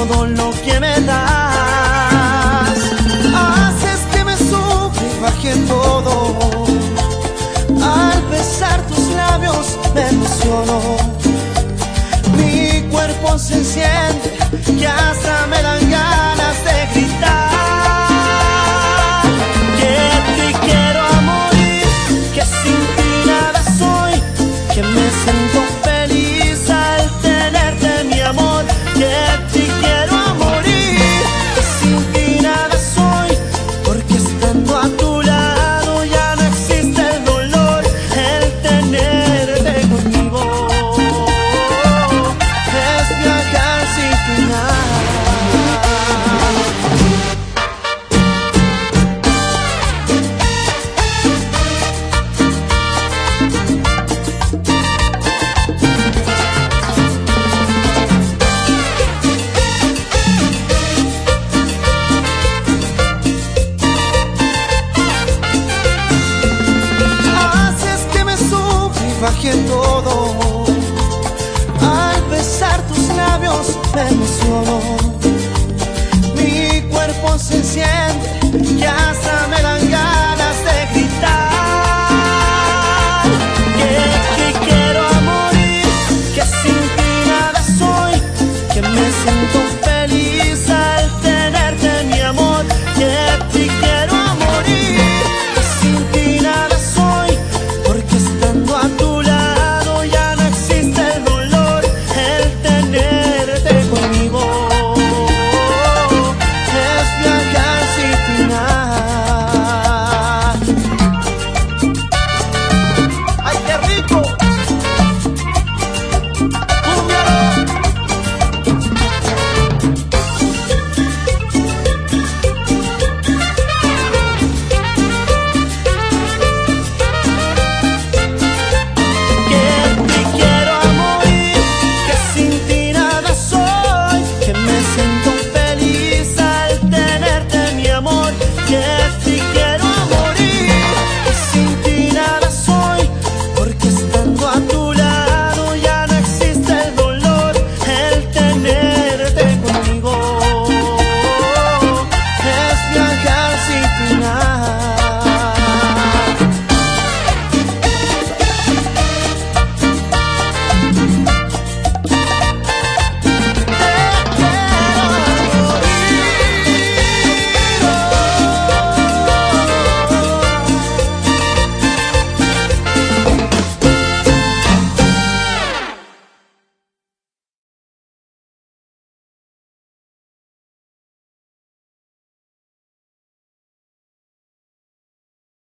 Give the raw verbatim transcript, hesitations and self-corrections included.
todo lo que me das. Haces que me suba y baje todo. Al besar tus labios me emociono. Mi cuerpo se enciende, que hasta me dan ganas de gritar. Que te quiero a morir, que sin ti nada soy, que me siento feliz al tenerte, mi amor. Que te quiero a morir, que sin ti nada soy, porque estando a tu lado ya no existe el dolor, el tenerte conmigo es viajar sin final. Bajé todo. Al besar tus labios me emociono. Mi cuerpo se enciende, que hasta me da